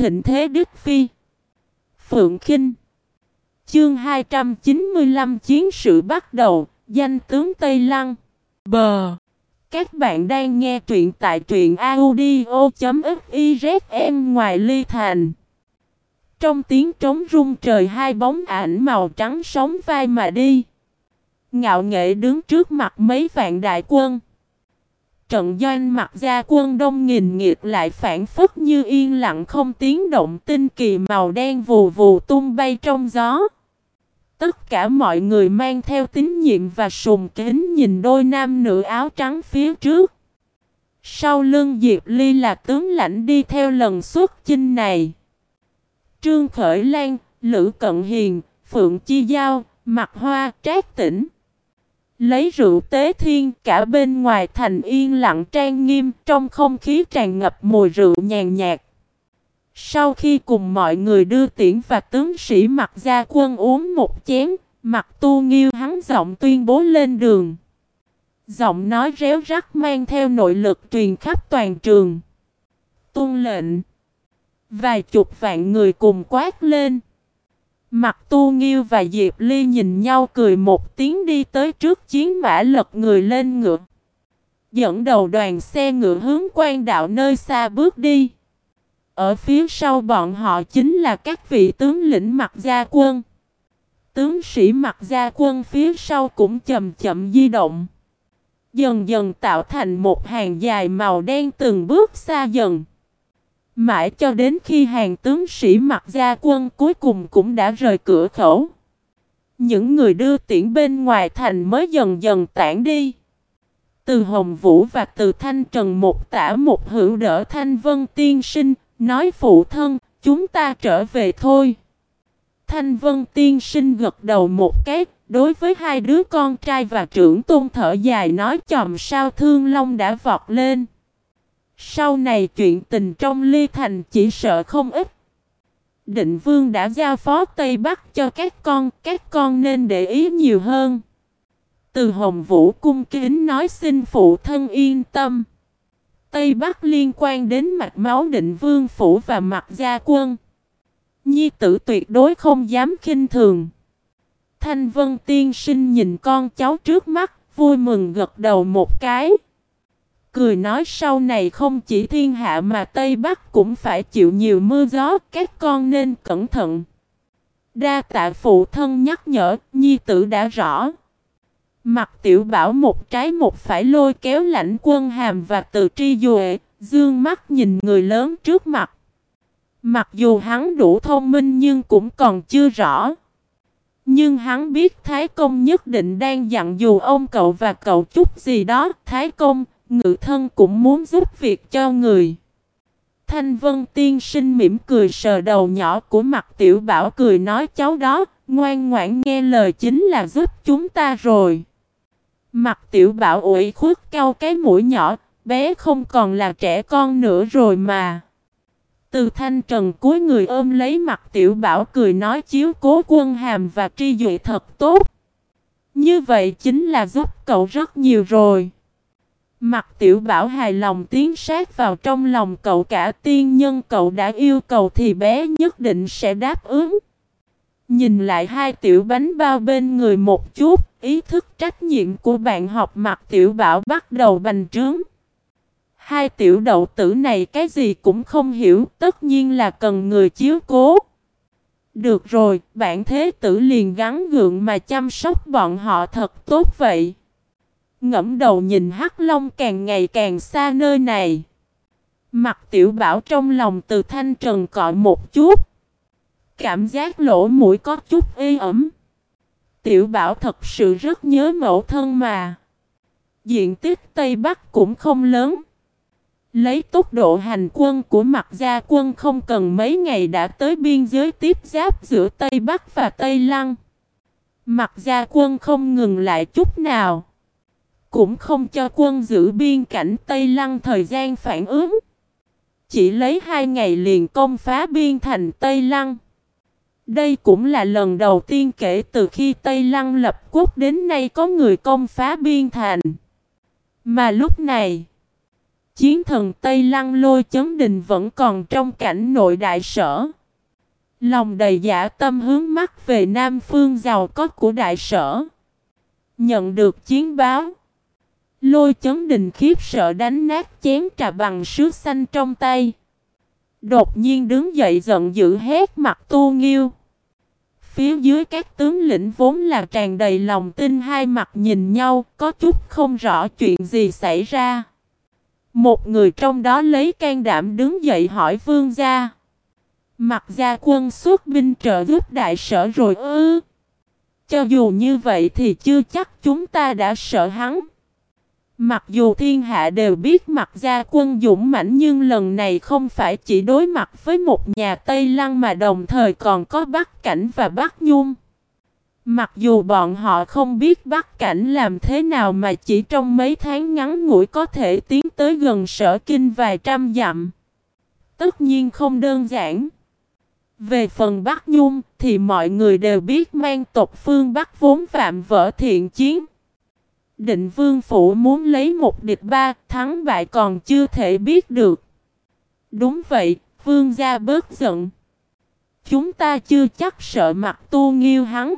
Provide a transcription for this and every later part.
thịnh thế Đức Phi. Phượng Khinh. Chương 295 chiến sự bắt đầu, danh tướng Tây Lăng. Bờ. Các bạn đang nghe truyện tại truyện audio.fiz ngoài ly thành. Trong tiếng trống rung trời, hai bóng ảnh màu trắng sóng vai mà đi. Ngạo nghễ đứng trước mặt mấy vạn đại quân. Trận doanh Mặc Gia quân đông nghìn nghịt lại phảng phất như yên lặng không tiếng động, tinh kỳ màu đen vù vù tung bay trong gió. Tất cả mọi người mang theo tín nhiệm và sùng kính nhìn đôi nam nữ áo trắng phía trước. Sau lưng Diệp Ly là tướng lãnh đi theo lần xuất chinh này. Trương Khởi Lan, Lữ Cận Hiền, Phượng Chi Giao, Mạc Hoa, Trác Tĩnh. Lấy rượu tế thiên, cả bên ngoài thành yên lặng trang nghiêm, trong không khí tràn ngập mùi rượu nhàn nhạt. Sau khi cùng mọi người đưa tiễn và tướng sĩ Mặc Gia quân uống một chén, Mặc Tu Nghiêu hắn giọng tuyên bố lên đường. Giọng nói réo rắt mang theo nội lực truyền khắp toàn trường. Tuân lệnh. Vài chục vạn người cùng quát lên. Mặc Tu Nghiêu và Diệp Ly nhìn nhau cười một tiếng đi tới trước chiến mã, lật người lên ngựa. Dẫn đầu đoàn xe ngựa hướng quan đạo nơi xa bước đi. Ở phía sau bọn họ chính là các vị tướng lĩnh Mặc Gia quân. Tướng sĩ Mặc Gia quân phía sau cũng chậm chậm di động. Dần dần tạo thành một hàng dài màu đen từng bước xa dần. Mãi cho đến khi hàng tướng sĩ Mặc Gia quân cuối cùng cũng đã rời cửa khẩu. Những người đưa tiễn bên ngoài thành mới dần dần tản đi. Từ Hồng Vũ và Từ Thanh Trần một tả một hữu đỡ Thanh Vân tiên sinh, nói phụ thân, chúng ta trở về thôi. Thanh Vân tiên sinh gật đầu một cái, đối với hai đứa con trai và trưởng tôn thở dài nói chòm sao Thương Long đã vọt lên. Sau này chuyện tình trong ly thành chỉ sợ không ít. Định Vương đã giao phó Tây Bắc cho các con nên để ý nhiều hơn. Từ Hồng Vũ cung kính nói xin phụ thân yên tâm. Tây Bắc liên quan đến mạch máu Định Vương phủ và Mặc Gia quân. Nhi tử tuyệt đối không dám khinh thường. Thanh Vân tiên sinh nhìn con cháu trước mắt, vui mừng gật đầu một cái. Cười nói sau này không chỉ thiên hạ mà Tây Bắc cũng phải chịu nhiều mưa gió, các con nên cẩn thận. Đa tạ phụ thân nhắc nhở, nhi tử đã rõ. Mặc Tiểu Bảo một trái một phải lôi kéo Lãnh Quân Hàm và Từ Tri Duệ, dương mắt nhìn người lớn trước mặt. Mặc dù hắn đủ thông minh nhưng cũng còn chưa rõ. Nhưng hắn biết Thái Công nhất định đang dặn dò ông cậu và cậu chút gì đó. Thái Công, ngự thân cũng muốn giúp việc cho người. Thanh Vân tiên sinh mỉm cười sờ đầu nhỏ của Mặc Tiểu Bảo cười nói cháu đó, ngoan ngoãn nghe lời chính là giúp chúng ta rồi. Mặc Tiểu Bảo ủy khuất cau cái mũi nhỏ, bé không còn là trẻ con nữa rồi mà. Từ Thanh Trần cúi người ôm lấy Mặc Tiểu Bảo cười nói chiếu cố Quân Hàm và Tri Duệ thật tốt. Như vậy chính là giúp cậu rất nhiều rồi. Mặc Tiểu Bảo hài lòng tiến sát vào trong lòng cậu, cả tiên nhân cậu đã yêu cầu thì bé nhất định sẽ đáp ứng. Nhìn lại hai tiểu bánh bao bên người một chút, ý thức trách nhiệm của bạn học Mặc Tiểu Bảo bắt đầu bành trướng. Hai tiểu đậu tử này cái gì cũng không hiểu, tất nhiên là cần người chiếu cố. Được rồi, bạn thế tử liền gắng gượng mà chăm sóc bọn họ thật tốt vậy. Ngẫm đầu nhìn Hắc Long càng ngày càng xa nơi này. Mặc Tiểu Bảo trong lòng Từ Thanh Trần cọ một chút. Cảm giác lỗ mũi có chút ê ẩm. Tiểu Bảo thật sự rất nhớ mẫu thân mà. Diện tích Tây Bắc cũng không lớn. Lấy tốc độ hành quân của Mặc Gia quân không cần mấy ngày đã tới biên giới tiếp giáp giữa Tây Bắc và Tây Lăng. Mặc Gia quân không ngừng lại chút nào. Cũng không cho quân giữ biên cảnh Tây Lăng thời gian phản ứng. Chỉ lấy 2 ngày liền công phá biên thành Tây Lăng. Đây cũng là lần đầu tiên kể từ khi Tây Lăng lập quốc đến nay có người công phá biên thành. Mà lúc này, Chiến thần Tây Lăng Lôi Chấn Đình vẫn còn trong cảnh nội đại sở. Lòng đầy dã tâm hướng mắt về Nam phương giàu có của đại sở. Nhận được chiến báo, Lôi Chấn Đình khiếp sợ đánh nát chén trà bằng sứ xanh trong tay. Đột nhiên đứng dậy giận dữ hét mặt Tu Nghiêu. Phía dưới các tướng lĩnh vốn là tràn đầy lòng tin hai mặt nhìn nhau, có chút không rõ chuyện gì xảy ra. Một người trong đó lấy can đảm đứng dậy hỏi vương gia. Mặc gia quân xuất binh trợ giúp đại sở rồi ư? Cho dù như vậy thì chưa chắc chúng ta đã sợ hắn. Mặc dù thiên hạ đều biết Mặc gia quân dũng mãnh, nhưng lần này không phải chỉ đối mặt với một nhà Tây Lăng mà đồng thời còn có Bắc Cảnh và Bắc Nhung. Mặc dù bọn họ không biết Bắc Cảnh làm thế nào mà chỉ trong mấy tháng ngắn ngủi có thể tiến tới gần Sở Kinh vài trăm dặm. Tất nhiên không đơn giản. Về phần Bắc Nhung thì mọi người đều biết mang tộc phương Bắc vốn phạm vỡ thiện chiến. Định Vương Phủ muốn lấy một địch ba, thắng bại còn chưa thể biết được. Đúng vậy, vương gia bớt giận. Chúng ta chưa chắc sợ mặt Tu Nghiêu hắn.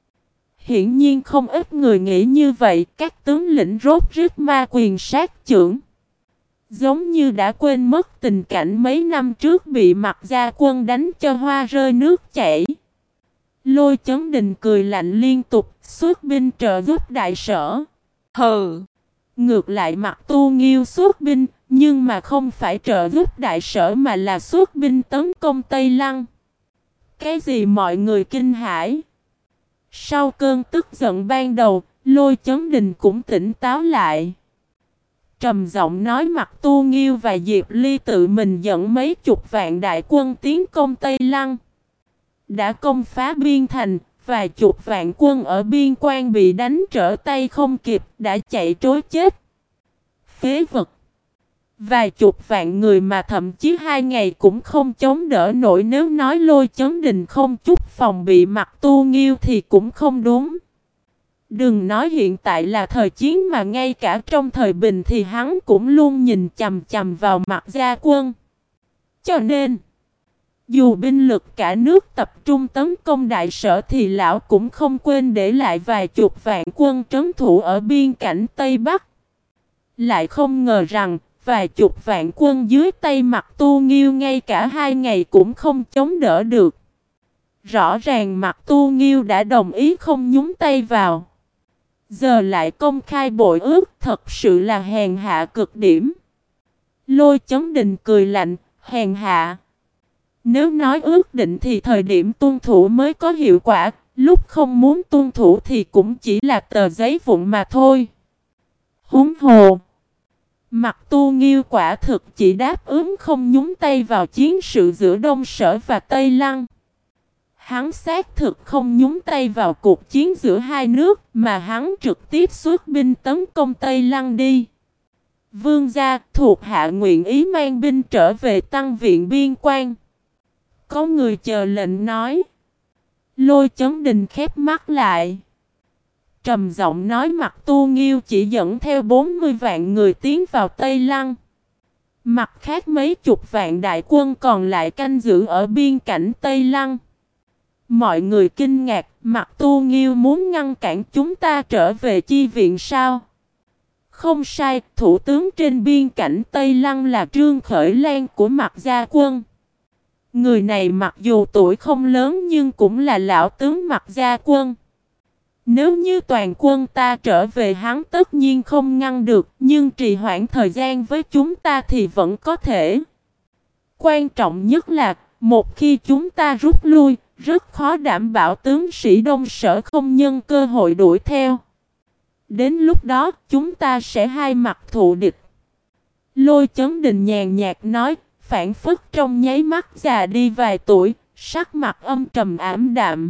Hiển nhiên không ít người nghĩ như vậy, các tướng lĩnh rốt rít ma quyền sát chưởng. Giống như đã quên mất tình cảnh mấy năm trước bị Mặc gia quân đánh cho hoa rơi nước chảy. Lôi Chấn Đình cười lạnh liên tục, xuất binh trợ giúp đại sở. Hừ! Ngược lại Mặc Tu Nghiêu xuất binh, nhưng mà không phải trợ giúp đại sở mà là xuất binh tấn công Tây Lăng. Cái gì mọi người kinh hãi? Sau cơn tức giận ban đầu, Lôi Chấn Đình cũng tỉnh táo lại. Trầm giọng nói Mặc Tu Nghiêu và Diệp Ly tự mình dẫn mấy chục vạn đại quân tiến công Tây Lăng. Đã công phá biên thành, vài chục vạn quân ở biên quan bị đánh trở tay không kịp, đã chạy trối chết. Phế vật! Vài chục vạn người mà thậm chí 2 ngày cũng không chống đỡ nổi, nếu nói Lôi Chấn Đình không chút phòng bị Mặc Tu Nghiêu thì cũng không đúng. Đừng nói hiện tại là thời chiến mà ngay cả trong thời bình thì hắn cũng luôn nhìn chằm chằm vào Mặc gia quân. Cho nên, dù binh lực cả nước tập trung tấn công đại sở thì lão cũng không quên để lại vài chục vạn quân trấn thủ ở biên cảnh Tây Bắc. Lại không ngờ rằng, vài chục vạn quân dưới tay Mặc Tu Nghiêu ngay cả 2 ngày cũng không chống đỡ được. Rõ ràng Mặc Tu Nghiêu đã đồng ý không nhúng tay vào. Giờ lại công khai bội ước, thật sự là hèn hạ cực điểm. Lôi Chấn Đình cười lạnh, hèn hạ. Nếu nói ước định thì thời điểm tuân thủ mới có hiệu quả, lúc không muốn tuân thủ thì cũng chỉ là tờ giấy vụn mà thôi. Huống hồ, Mặc Tu Nghiêu quả thực chỉ đáp ứng không nhúng tay vào chiến sự giữa Đông Sở và Tây Lăng. Hắn xác thực không nhúng tay vào cuộc chiến giữa hai nước, mà hắn trực tiếp xuất binh tấn công Tây Lăng đi. Vương gia, thuộc hạ nguyện ý mang binh trở về tăng viện biên quan. Có người chờ lệnh nói. Lôi Chấn Đình khép mắt lại. Trầm giọng nói Mặc Tu Nghiêu chỉ dẫn theo 40 vạn người tiến vào Tây Lăng. Mặt khác mấy chục vạn đại quân còn lại canh giữ ở biên cảnh Tây Lăng. Mọi người kinh ngạc, Mặc Tu Nghiêu muốn ngăn cản chúng ta trở về chi viện sao? Không sai, thủ tướng trên biên cảnh Tây Lăng là Trương Khởi Lan của Mặc gia quân. Người này mặc dù tuổi không lớn nhưng cũng là lão tướng Mặc gia quân. Nếu như toàn quân ta trở về hắn tất nhiên không ngăn được, nhưng trì hoãn thời gian với chúng ta thì vẫn có thể. Quan trọng nhất là, một khi chúng ta rút lui, rất khó đảm bảo tướng sĩ Đông Sở không nhân cơ hội đuổi theo. Đến lúc đó, chúng ta sẽ hai mặt thù địch. Lôi Chấn Đình nhàn nhạt nói, phản phất trong nháy mắt già đi vài tuổi, sắc mặt âm trầm ảm đạm.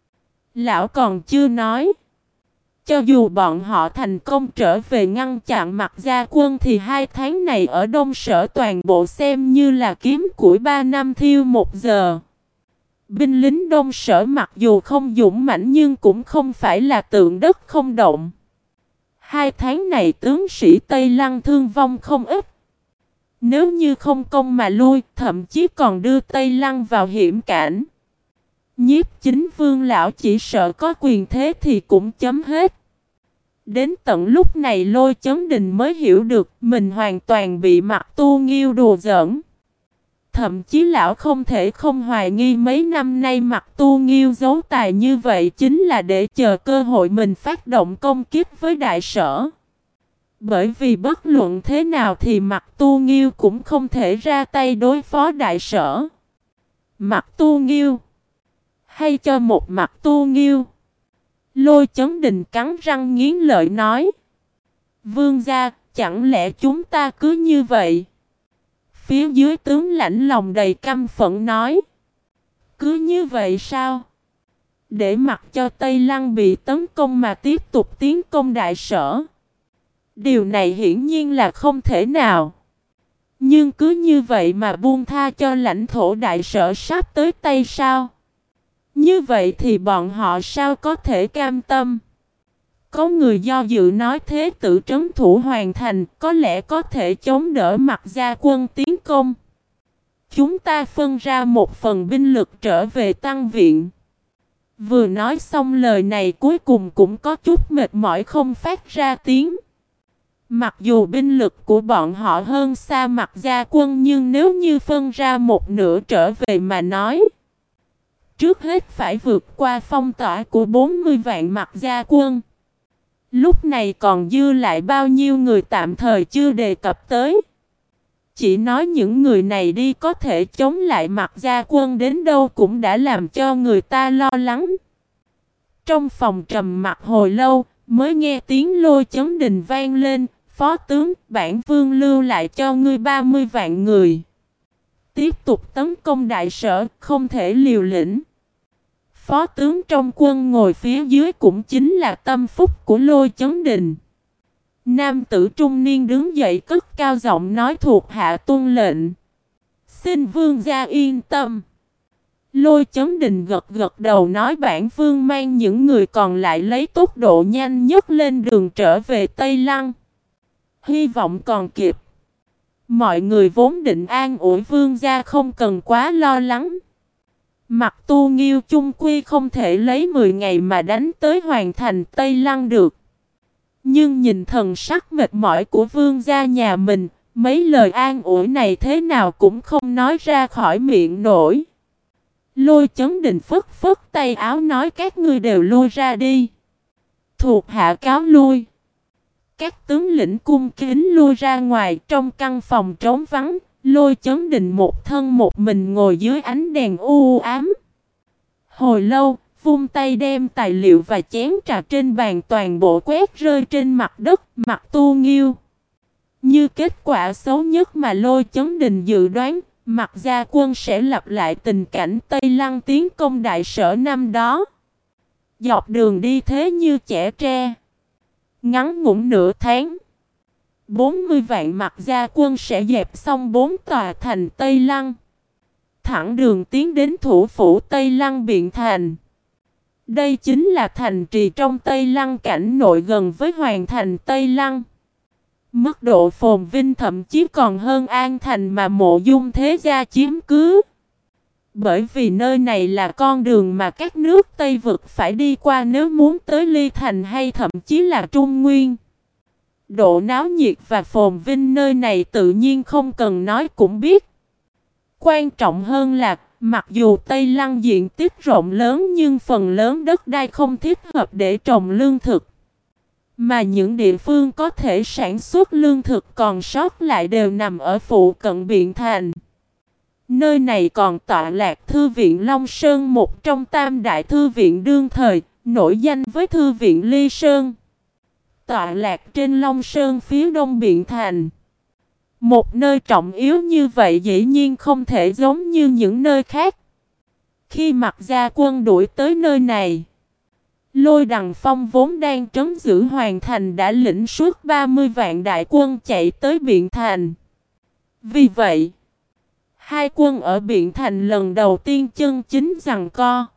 Lão còn chưa nói. Cho dù bọn họ thành công trở về ngăn chặn Mặc gia quân thì 2 tháng này ở Đông Sở toàn bộ xem như là kiếm củi 3 năm thiêu 1 giờ. Binh lính Đông Sở mặc dù không dũng mãnh nhưng cũng không phải là tượng đất không động. 2 tháng này tướng sĩ Tây Lăng thương vong không ít. Nếu như không công mà lui, thậm chí còn đưa Tây Lăng vào hiểm cảnh. Nhiếp Chính Vương lão chỉ sợ có quyền thế thì cũng chấm hết. Đến tận lúc này Lôi Chấn Đình mới hiểu được mình hoàn toàn bị Mặc Tu Nghiêu đùa giỡn. Thậm chí lão không thể không hoài nghi mấy năm nay Mặc Tu Nghiêu giấu tài như vậy chính là để chờ cơ hội mình phát động công kích với đại sở. Bởi vì bất luận thế nào thì Mặc Tu Nghiêu cũng không thể ra tay đối phó đại sở. Mặc Tu Nghiêu, hay cho một Mặc Tu Nghiêu. Lôi Chấn Đình cắn răng nghiến lợi nói. Vương gia, chẳng lẽ chúng ta cứ như vậy? Phía dưới tướng lãnh lòng đầy căm phẫn nói. Cứ như vậy sao? Để mặc cho Tây Lăng bị tấn công mà tiếp tục tiến công đại sở. Điều này hiển nhiên là không thể nào. Nhưng cứ như vậy mà buông tha cho lãnh thổ đại sở sắp tới tay sao? Như vậy thì bọn họ sao có thể cam tâm? Có người do dự nói thế tử trấn thủ hoàn thành có lẽ có thể chống đỡ Mặc gia quân tiến công. Chúng ta phân ra một phần binh lực trở về tăng viện. Vừa nói xong lời này cuối cùng cũng có chút mệt mỏi không phát ra tiếng. Mặc dù binh lực của bọn họ hơn xa Mặc gia quân nhưng nếu như phân ra một nửa trở về mà nói. Trước hết phải vượt qua phong tỏa của 40 vạn Mặc gia quân. Lúc này còn dư lại bao nhiêu người tạm thời chưa đề cập tới. Chỉ nói những người này đi có thể chống lại Mặc gia quân đến đâu cũng đã làm cho người ta lo lắng. Trong phòng trầm mặc hồi lâu mới nghe tiếng Lôi Chấn Đình vang lên. Phó tướng, bản vương lưu lại cho ngươi 30 vạn người. Tiếp tục tấn công đại sở, không thể liều lĩnh. Phó tướng trong quân ngồi phía dưới cũng chính là tâm phúc của Lôi Chấn Đình. Nam tử trung niên đứng dậy cất cao giọng nói thuộc hạ tuân lệnh. Xin vương gia yên tâm. Lôi Chấn Đình gật gật đầu nói bản vương mang những người còn lại lấy tốc độ nhanh nhất lên đường trở về Tây Lăng. Hy vọng còn kịp. Mọi người vốn định an ủi vương gia không cần quá lo lắng. Mặc Tu Nghiêu chung quy không thể lấy 10 ngày mà đánh tới hoàn thành Tây Lăng được. Nhưng nhìn thần sắc mệt mỏi của vương gia nhà mình, mấy lời an ủi này thế nào cũng không nói ra khỏi miệng nổi. Lôi Chấn Đình phất phất tay áo nói các ngươi đều lui ra đi. Thuộc hạ cáo lui. Các tướng lĩnh cung kính lui ra ngoài trong căn phòng trống vắng. Lôi Chấn Đình một thân một mình ngồi dưới ánh đèn u ám. Hồi lâu, vung tay đem tài liệu và chén trà trên bàn toàn bộ quét rơi trên mặt đất. Mặc Tu Nghiêu. Như kết quả xấu nhất mà Lôi Chấn Đình dự đoán, Mặc gia quân sẽ lặp lại tình cảnh Tây Lăng tiến công đại sở năm đó. Dọc đường đi thế như chẻ tre. Ngắn ngủn nửa tháng, 40 vạn Mặc gia quân sẽ dẹp xong 4 tòa thành Tây Lăng. Thẳng đường tiến đến thủ phủ Tây Lăng Biện Thành. Đây chính là thành trì trong Tây Lăng cảnh nội gần với hoàng thành Tây Lăng. Mức độ phồn vinh thậm chí còn hơn An Thành mà Mộ Dung thế gia chiếm cứ. Bởi vì nơi này là con đường mà các nước Tây Vực phải đi qua nếu muốn tới Ly Thành hay thậm chí là Trung Nguyên. Độ náo nhiệt và phồn vinh nơi này tự nhiên không cần nói cũng biết. Quan trọng hơn là, mặc dù Tây Lăng diện tích rộng lớn nhưng phần lớn đất đai không thích hợp để trồng lương thực. Mà những địa phương có thể sản xuất lương thực còn sót lại đều nằm ở phụ cận Biện Thành. Nơi này còn tọa lạc Thư viện Long Sơn, một trong tam đại thư viện đương thời, nổi danh với Thư viện Ly Sơn. Tọa lạc trên Long Sơn phía đông Biện Thành. Một nơi trọng yếu như vậy dĩ nhiên không thể giống như những nơi khác. Khi Mặc gia quân đuổi tới nơi này, Lôi Đằng Phong vốn đang trấn giữ hoàn thành đã lĩnh suốt 30 vạn đại quân chạy tới Biện Thành. Vì vậy, hai quân ở Biện Thành lần đầu tiên chân chính giằng co.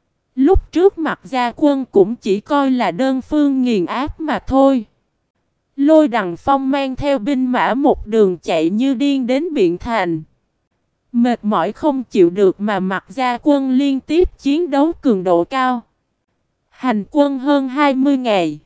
Lúc trước Mặc gia quân cũng chỉ coi là đơn phương nghiền áp mà thôi. Lôi Đằng Phong mang theo binh mã một đường chạy như điên đến Biện Thành. Mệt mỏi không chịu được mà Mạc Gia quân liên tiếp chiến đấu cường độ cao. Hành quân hơn 20 ngày.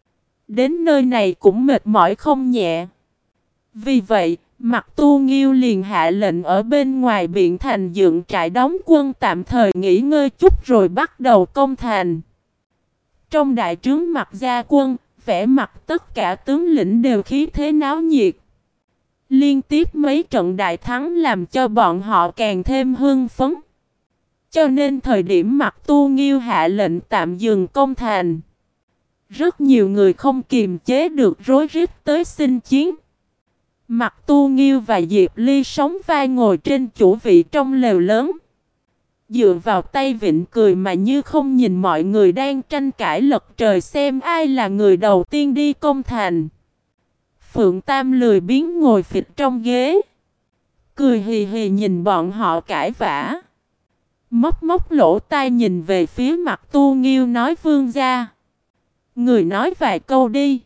Đến nơi này cũng mệt mỏi không nhẹ. Vì vậy, Mạc Tu Nghiêu liền hạ lệnh ở bên ngoài Biện Thành dựng trại đóng quân tạm thời nghỉ ngơi chút rồi bắt đầu công thành. Trong đại trướng Mạc Gia quân, vẻ mặt tất cả tướng lĩnh đều khí thế náo nhiệt. Liên tiếp mấy trận đại thắng làm cho bọn họ càng thêm hưng phấn. Cho nên thời điểm Mạc Tu Nghiêu hạ lệnh tạm dừng công thành, rất nhiều người không kiềm chế được rối rít tới xin chiến. Mạc Tu Nghiêu và Diệp Ly sóng vai ngồi trên chủ vị trong lều lớn, dựa vào tay vịn cười mà như không nhìn mọi người đang tranh cãi lật trời xem ai là người đầu tiên đi công thành. Phượng Tam lười biếng ngồi phịch trong ghế, cười hì hì nhìn bọn họ cãi vã. Móc móc lỗ tai nhìn về phía Mạc Tu Nghiêu nói: Vương gia, người nói vài câu đi.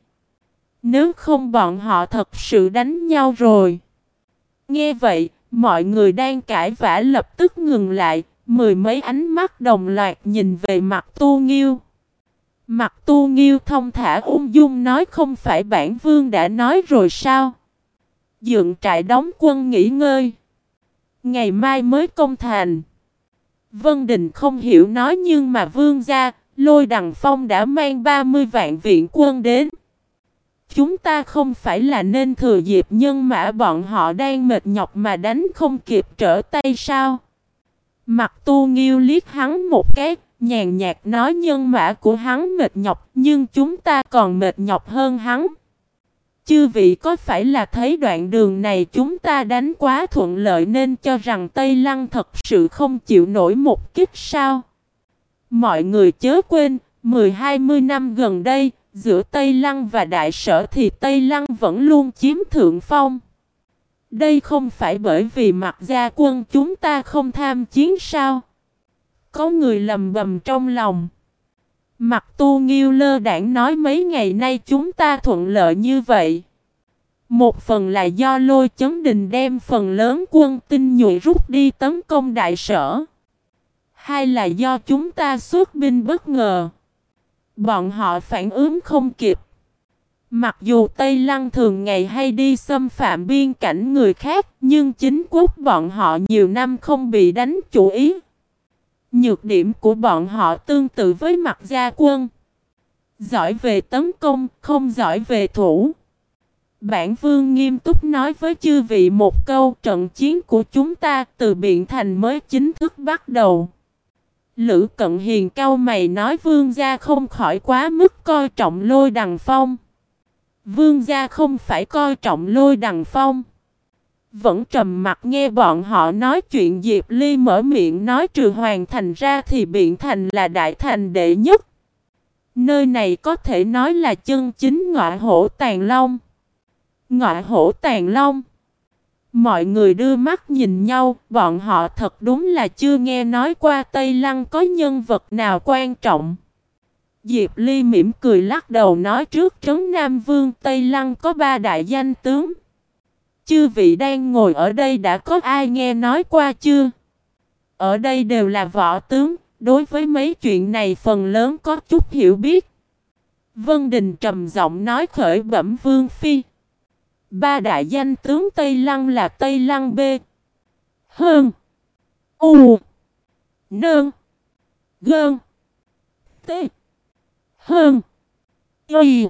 Nếu không bọn họ thật sự đánh nhau rồi. Nghe vậy, mọi người đang cãi vã lập tức ngừng lại, mười mấy ánh mắt đồng loạt nhìn về Mạc Tu Nghiêu. Mạc Tu Nghiêu thông thả ung dung nói: không phải bản vương đã nói rồi sao? Dựng trại đóng quân nghỉ ngơi, ngày mai mới công thành. Vân Đình không hiểu nói: nhưng mà vương gia, Lôi Đằng Phong đã mang 30 vạn viện quân đến. Chúng ta không phải là nên thừa dịp nhân mã bọn họ đang mệt nhọc mà đánh không kịp trở tay sao? Mạc Tu Nghiêu liếc hắn một cái, nhàn nhạt nói: nhân mã của hắn mệt nhọc, nhưng chúng ta còn mệt nhọc hơn hắn. Chư vị có phải là thấy đoạn đường này chúng ta đánh quá thuận lợi nên cho rằng Tây Lăng thật sự không chịu nổi một kích sao? Mọi người chớ quên, 10-20 năm gần đây, giữa Tây Lăng và Đại Sở thì Tây Lăng vẫn luôn chiếm thượng phong. Đây không phải bởi vì Mạc Gia quân chúng ta không tham chiến sao? Có người lầm bầm trong lòng. Mạc Tu Nghiêu lơ đãng nói: mấy ngày nay chúng ta thuận lợi như vậy, một phần là do Lôi Chấn Đình đem phần lớn quân tinh nhuệ rút đi tấn công Đại Sở, hai là do chúng ta xuất binh bất ngờ, bọn họ phản ứng không kịp. Mặc dù Tây Lăng thường ngày hay đi xâm phạm biên cảnh người khác, nhưng chính quốc bọn họ nhiều năm không bị đánh chủ ý. Nhược điểm của bọn họ tương tự với Mạc Gia quân, giỏi về tấn công, không giỏi về thủ. Bản vương nghiêm túc nói với chư vị một câu: trận chiến của chúng ta từ Biện Thành mới chính thức bắt đầu. Lữ Cận Hiền cau mày nói: vương gia không khỏi quá mức coi trọng Lôi Đằng Phong. Vương gia không phải coi trọng Lôi Đằng Phong. Vẫn trầm mặt nghe bọn họ nói chuyện. Diệp Ly mở miệng nói: trừ Hoàng Thành ra thì Biện Thành là đại thành đệ nhất. Nơi này có thể nói là chân chính ngọa hổ tàng long. Ngọa hổ tàng long. Mọi người đưa mắt nhìn nhau, bọn họ thật đúng là chưa nghe nói qua Tây Lăng có nhân vật nào quan trọng. Diệp Ly mỉm cười lắc đầu nói: trước trấn Nam Vương Tây Lăng có 3 đại danh tướng. Chư vị đang ngồi ở đây đã có ai nghe nói qua chưa? Ở đây đều là võ tướng, đối với mấy chuyện này phần lớn có chút hiểu biết. Vân Đình trầm giọng nói: khởi bẩm Vương Phi, 3 đại danh tướng Tây Lăng là Tây Lăng B, Hơn, U, Nơn, Gơn, T, Hơn, Y,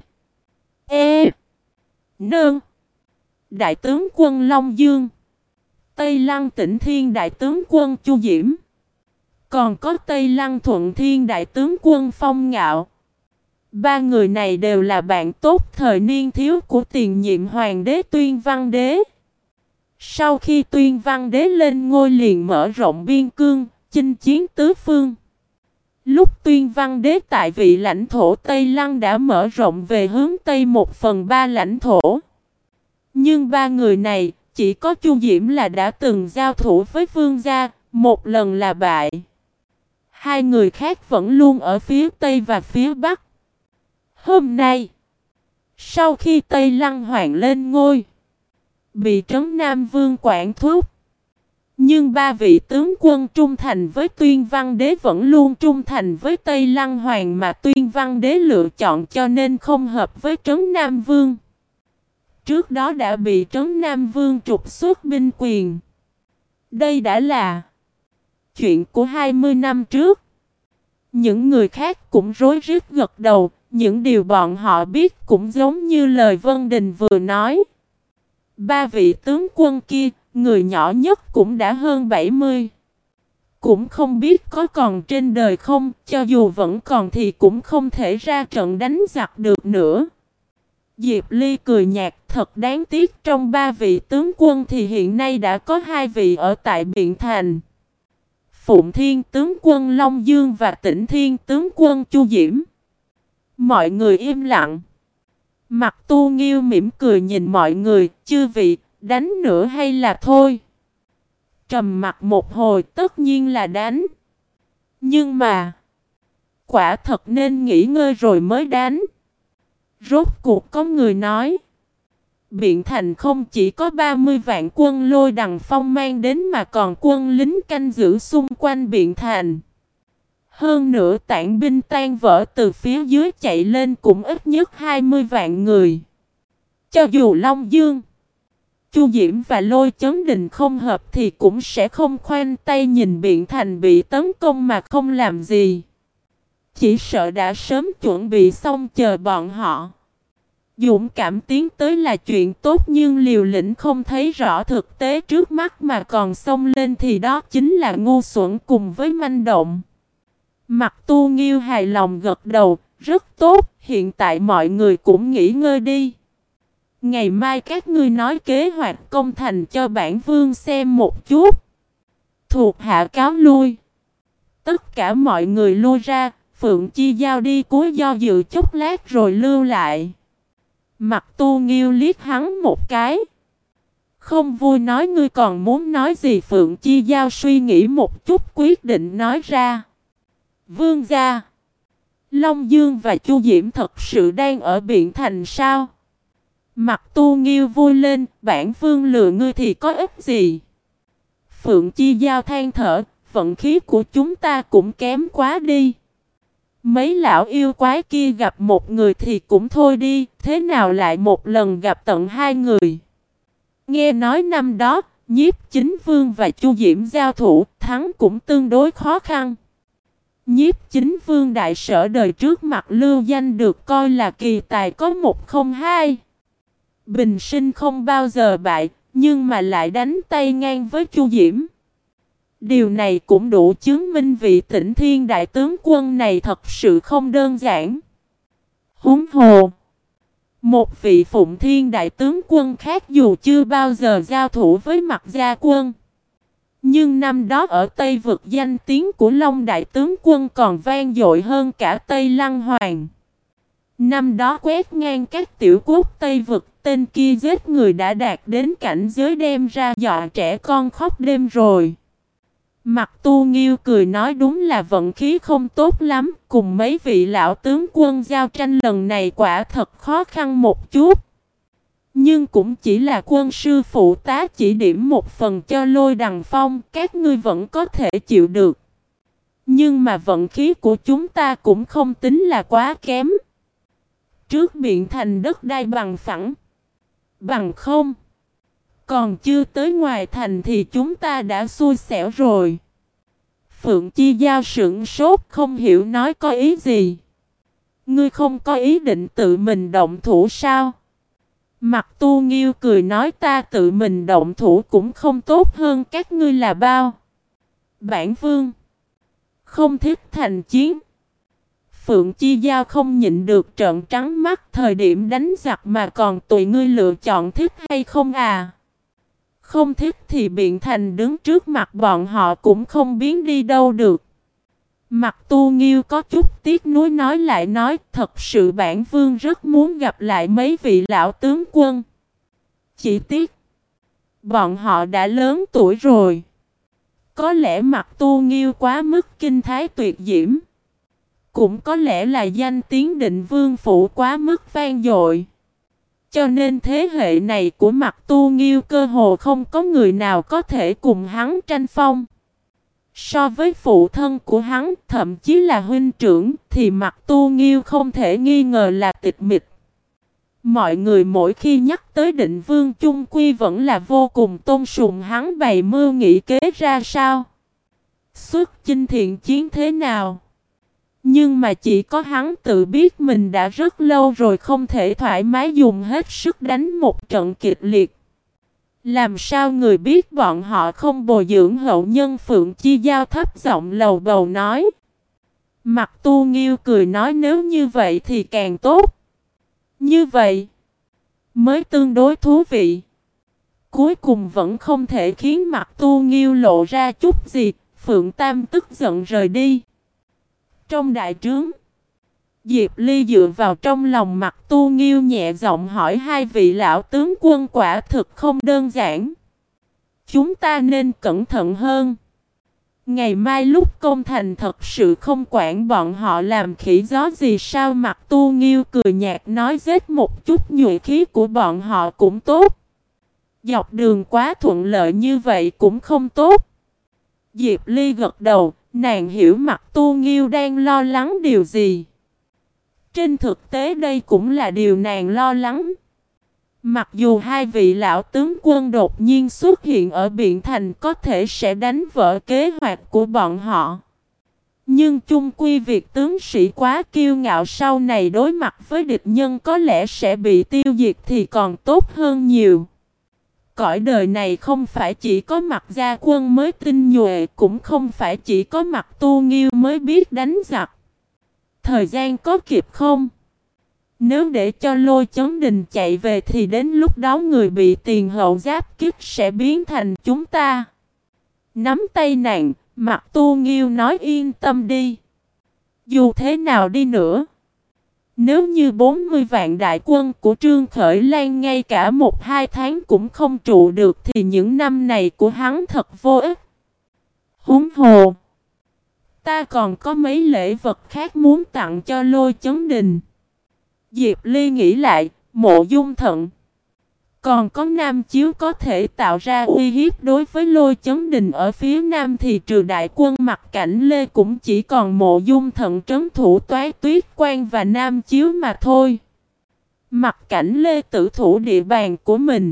E, Nơn. Đại tướng quân Long Dương, Tây Lăng Tỉnh Thiên đại tướng quân Chu Diễm, còn có Tây Lăng Thuận Thiên đại tướng quân Phong Ngạo. 3 người này đều là bạn tốt thời niên thiếu của tiền nhiệm hoàng đế Tuyên Văn Đế. Sau khi Tuyên Văn Đế lên ngôi liền mở rộng biên cương, chinh chiến tứ phương. Lúc Tuyên Văn Đế tại vị, lãnh thổ Tây Lăng đã mở rộng về hướng Tây 1/3 lãnh thổ. Nhưng 3 người này, chỉ có Chu Diễm là đã từng giao thủ với vương gia, một lần là bại. 2 người khác vẫn luôn ở phía Tây và phía Bắc. Hôm nay, Sau khi Tây Lăng Hoàng lên ngôi, bị Trấn Nam Vương quản thúc, nhưng ba vị tướng quân trung thành với Tuyên Văn Đế vẫn luôn trung thành với Tây Lăng Hoàng mà Tuyên Văn Đế lựa chọn, cho nên không hợp với Trấn Nam Vương. Trước đó đã bị Trấn Nam Vương trục xuất binh quyền. Đây đã là chuyện của 20 năm trước. Những người khác cũng rối rít gật đầu, những điều bọn họ biết cũng giống như lời Vân Đình vừa nói. Ba vị tướng quân kia, người nhỏ nhất cũng đã hơn 70. Cũng không biết có còn trên đời không, cho dù vẫn còn thì cũng không thể ra trận đánh giặc được nữa. Diệp Ly cười nhạt, thật đáng tiếc, trong ba vị tướng quân thì hiện nay đã có hai vị ở tại Biện Thành. Phụng Thiên tướng quân Long Dương và Tĩnh Thiên tướng quân Chu Diễm. Mọi người im lặng. Mặt Tu Nghiêu mỉm cười nhìn mọi người, chư vị, đánh nữa hay là thôi? Trầm mặt một hồi, tất nhiên là đánh. Nhưng mà, quả thật nên nghỉ ngơi rồi mới đánh. Rốt cuộc có người nói, Biện Thành không chỉ có 30 vạn quân Lôi Đằng Phong mang đến mà còn quân lính canh giữ xung quanh Biện Thành. Hơn nữa tản binh tan vỡ từ phía dưới chạy lên cũng ít nhất 20 vạn người. Cho dù Long Dương, Chu Diễm và Lôi Chấn Đình không hợp thì cũng sẽ không khoanh tay nhìn Biện Thành bị tấn công mà không làm gì. Chỉ sợ đã sớm chuẩn bị xong chờ bọn họ. Dũng cảm tiến tới là chuyện tốt, nhưng liều lĩnh không thấy rõ thực tế trước mắt mà còn xông lên thì đó chính là ngu xuẩn cùng với manh động. Mặt Tu Nghiêu hài lòng gật đầu, rất tốt, hiện tại mọi người cũng nghỉ ngơi đi. Ngày mai các ngươi nói kế hoạch công thành cho bản vương xem một chút. Thuộc hạ cáo lui. Tất cả mọi người lui ra, Phượng Chi Giao đi cuối do dự chốc lát rồi lưu lại. Mặt Tu Nghiêu liếc hắn một cái. Không vui nói, ngươi còn muốn nói gì? Phượng Chi Giao suy nghĩ một chút quyết định nói ra. Vương gia, Long Dương và Chu Diễm thật sự đang ở Biện Thành sao? Mặt Tu Nghiêu vui lên, bản vương lừa ngươi thì có ích gì? Phượng Chi Giao than thở, vận khí của chúng ta cũng kém quá đi. Mấy lão yêu quái kia gặp một người thì cũng thôi đi, thế nào lại một lần gặp tận hai người? Nghe nói năm đó, Nhiếp Chính Vương và Chu Diễm giao thủ, thắng cũng tương đối khó khăn. Nhiếp Chính Vương đại sở đời trước mặt lưu danh được coi là kỳ tài có một không hai. Bình sinh không bao giờ bại, nhưng mà lại đánh tay ngang với Chu Diễm. Điều này cũng đủ chứng minh vị Tĩnh Thiên đại tướng quân này thật sự không đơn giản. Huống hồ, một vị Phụng Thiên đại tướng quân khác dù chưa bao giờ giao thủ với Mặc Gia quân, nhưng năm đó ở Tây Vực danh tiếng của Long đại tướng quân còn vang dội hơn cả Tây Lăng Hoàng. Năm đó quét ngang các tiểu quốc Tây Vực, tên kia giết người đã đạt đến cảnh giới đem ra dọa trẻ con khóc đêm rồi. Mặt Tu Nghiêu cười nói, đúng là vận khí không tốt lắm, cùng mấy vị lão tướng quân giao tranh lần này quả thật khó khăn một chút. Nhưng cũng chỉ là quân sư phụ tá chỉ điểm một phần cho Lôi Đằng Phong, các ngươi vẫn có thể chịu được. Nhưng mà vận khí của chúng ta cũng không tính là quá kém. Trước Biện Thành đất đai bằng phẳng, bằng không. Còn chưa tới ngoài thành thì chúng ta đã xui xẻo rồi. Phượng Chi Giao sững sốt không hiểu nói có ý gì. Ngươi không có ý định tự mình động thủ sao? Mặt Tu Nghiêu cười nói, ta tự mình động thủ cũng không tốt hơn các ngươi là bao. Bản vương không thích thành chiến. Phượng Chi Giao không nhịn được trợn trắng mắt, thời điểm đánh giặc mà còn tùy ngươi lựa chọn thích hay không à? Không thích thì Biện Thành đứng trước mặt bọn họ cũng không biến đi đâu được. Mặt Tu Nghiêu có chút tiếc nuối nói lại nói, thật sự bản vương rất muốn gặp lại mấy vị lão tướng quân. Chỉ tiếc, bọn họ đã lớn tuổi rồi. Có lẽ Mặt Tu Nghiêu quá mức kinh thái tuyệt diễm. Cũng có lẽ là danh tiếng Định Vương phủ quá mức vang dội. Cho nên thế hệ này của Mặc Tu Nghiêu cơ hồ không có người nào có thể cùng hắn tranh phong. So với phụ thân của hắn, thậm chí là huynh trưởng, thì Mặc Tu Nghiêu không thể nghi ngờ là tịch mịch. Mọi người mỗi khi nhắc tới Định Vương chung quy vẫn là vô cùng tôn sùng hắn bày mưu nghĩ kế ra sao. Xuất chinh thiện chiến thế nào. Nhưng mà chỉ có hắn tự biết mình đã rất lâu rồi không thể thoải mái dùng hết sức đánh một trận kịch liệt. Làm sao người biết bọn họ không bồi dưỡng hậu nhân Phượng Chi Giao thấp giọng lầu bầu nói. Mặc Tu Nghiêu cười nói nếu như vậy thì càng tốt. Như vậy mới tương đối thú vị. Cuối cùng vẫn không thể khiến Mặc Tu Nghiêu lộ ra chút gì. Phượng Tam tức giận rời đi. Trong đại trướng, Diệp Ly dựa vào trong lòng Mặc Tu Nghiêu nhẹ giọng hỏi hai vị lão tướng quân quả thực không đơn giản. Chúng ta nên cẩn thận hơn. Ngày mai lúc công thành thật sự không quản bọn họ làm khỉ gió gì sao. Mặc Tu Nghiêu cười nhạt nói giết một chút nhuệ khí của bọn họ cũng tốt. Dọc đường quá thuận lợi như vậy cũng không tốt. Diệp Ly gật đầu, nàng hiểu Mặc Tu Nghiêu đang lo lắng điều gì. Trên thực tế đây cũng là điều nàng lo lắng. Mặc dù hai vị lão tướng quân đột nhiên xuất hiện ở Biện Thành có thể sẽ đánh vỡ kế hoạch của bọn họ. Nhưng chung quy việc tướng sĩ quá kiêu ngạo sau này đối mặt với địch nhân có lẽ sẽ bị tiêu diệt thì còn tốt hơn nhiều. Cõi đời này không phải chỉ có Mặc Gia Quân mới tinh nhuệ, cũng không phải chỉ có Mặc Tu Nghiêu mới biết đánh giặc. Thời gian có kịp không? Nếu để cho Lôi Chấn Đình chạy về thì đến lúc đó người bị tiền hậu giáp kích sẽ biến thành chúng ta. Nắm tay nàng, Mặc Tu Nghiêu nói yên tâm đi. Dù thế nào đi nữa, nếu như 40 vạn đại quân của Trương Khởi Lan ngay cả 1-2 tháng cũng không trụ được thì những năm này của hắn thật vô ích. Huống hồ, ta còn có mấy lễ vật khác muốn tặng cho Lôi Chấn Đình. Diệp Ly nghĩ lại, Mộ Dung Thận. Còn có Nam Chiếu có thể tạo ra uy hiếp đối với Lôi Chấn Đình ở phía Nam thì trừ đại quân Mặc Cảnh Lê cũng chỉ còn Mộ Dung Thận trấn thủ Toái Tuyết Quan và Nam Chiếu mà thôi. Mặc Cảnh Lê tự thủ địa bàn của mình.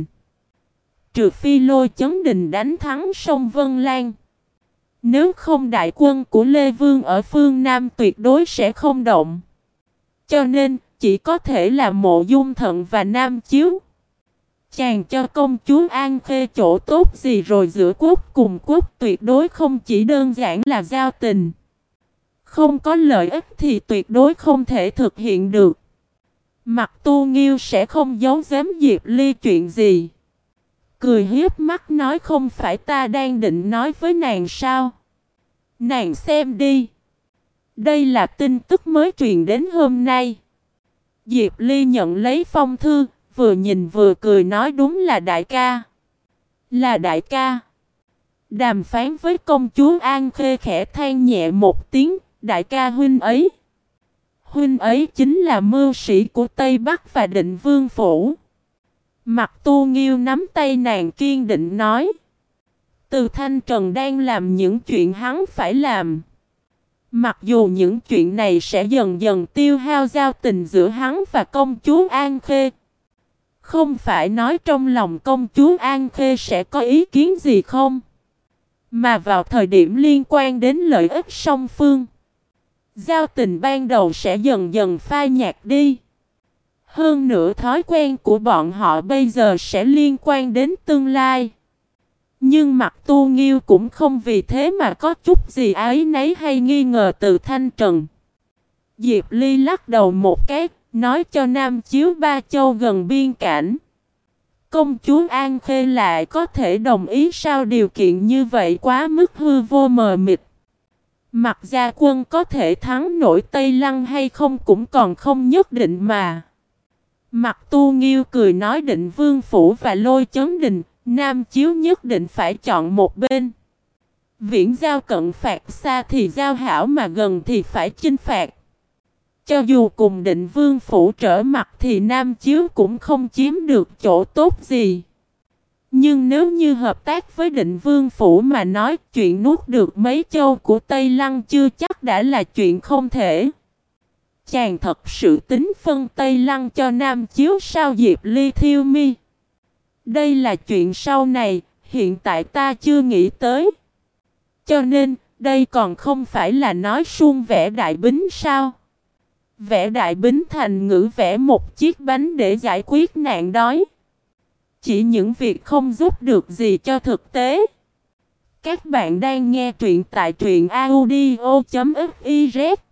Trừ phi Lôi Chấn Đình đánh thắng sông Vân Lan. Nếu không đại quân của Lê Vương ở phương Nam tuyệt đối sẽ không động. Cho nên chỉ có thể là Mộ Dung Thận và Nam Chiếu. Chàng cho công chúa An Khê chỗ tốt gì rồi giữa quốc cùng quốc tuyệt đối không chỉ đơn giản là giao tình. Không có lợi ích thì tuyệt đối không thể thực hiện được. Mặc Tu Nghiêu sẽ không giấu giếm Diệp Ly chuyện gì. Cười hiếp mắt nói không phải ta đang định nói với nàng sao. Nàng xem đi. Đây là tin tức mới truyền đến hôm nay. Diệp Ly nhận lấy phong thư, vừa nhìn vừa cười nói đúng là đại ca. Là đại ca. Đàm phán với công chúa An Khê khẽ than nhẹ một tiếng, đại ca huynh ấy. Huynh ấy chính là mưu sĩ của Tây Bắc và Định Vương Phủ. Mặc Tu Nghiêu nắm tay nàng kiên định nói. Từ Thanh Trần đang làm những chuyện hắn phải làm. Mặc dù những chuyện này sẽ dần dần tiêu hao giao tình giữa hắn và công chúa An Khê. Không phải nói trong lòng công chúa An Khê sẽ có ý kiến gì không? Mà vào thời điểm liên quan đến lợi ích song phương, giao tình ban đầu sẽ dần dần phai nhạt đi. Hơn nữa thói quen của bọn họ bây giờ sẽ liên quan đến tương lai. Nhưng Mặc Tu Nghiêu cũng không vì thế mà có chút gì áy náy hay nghi ngờ Từ Thanh Trần. Diệp Ly lắc đầu một cái, nói cho Nam Chiếu Ba Châu gần biên cảnh. Công chúa An Khê lại có thể đồng ý sao điều kiện như vậy quá mức hư vô mờ mịt. Mặc Gia Quân có thể thắng nổi Tây Lăng hay không cũng còn không nhất định mà. Mặc Tu Nghiêu cười nói Định Vương Phủ và Lôi Chấn Đình, Nam Chiếu nhất định phải chọn một bên. Viễn giao cận phạt xa thì giao hảo mà gần thì phải chinh phạt. Cho dù cùng Định Vương phủ trở mặt thì Nam Chiếu cũng không chiếm được chỗ tốt gì. Nhưng nếu như hợp tác với Định Vương phủ mà nói, chuyện nuốt được mấy châu của Tây Lăng chưa chắc đã là chuyện không thể. Chàng thật sự tính phân Tây Lăng cho Nam Chiếu sao Diệp Ly thiêu mi? Đây là chuyện sau này, hiện tại ta chưa nghĩ tới. Cho nên, đây còn không phải là nói suông vẽ đại bính sao? Vẽ đại bính thành ngữ vẽ một chiếc bánh để giải quyết nạn đói. Chỉ những việc không giúp được gì cho thực tế. Các bạn đang nghe truyện tại truyện audio.fiz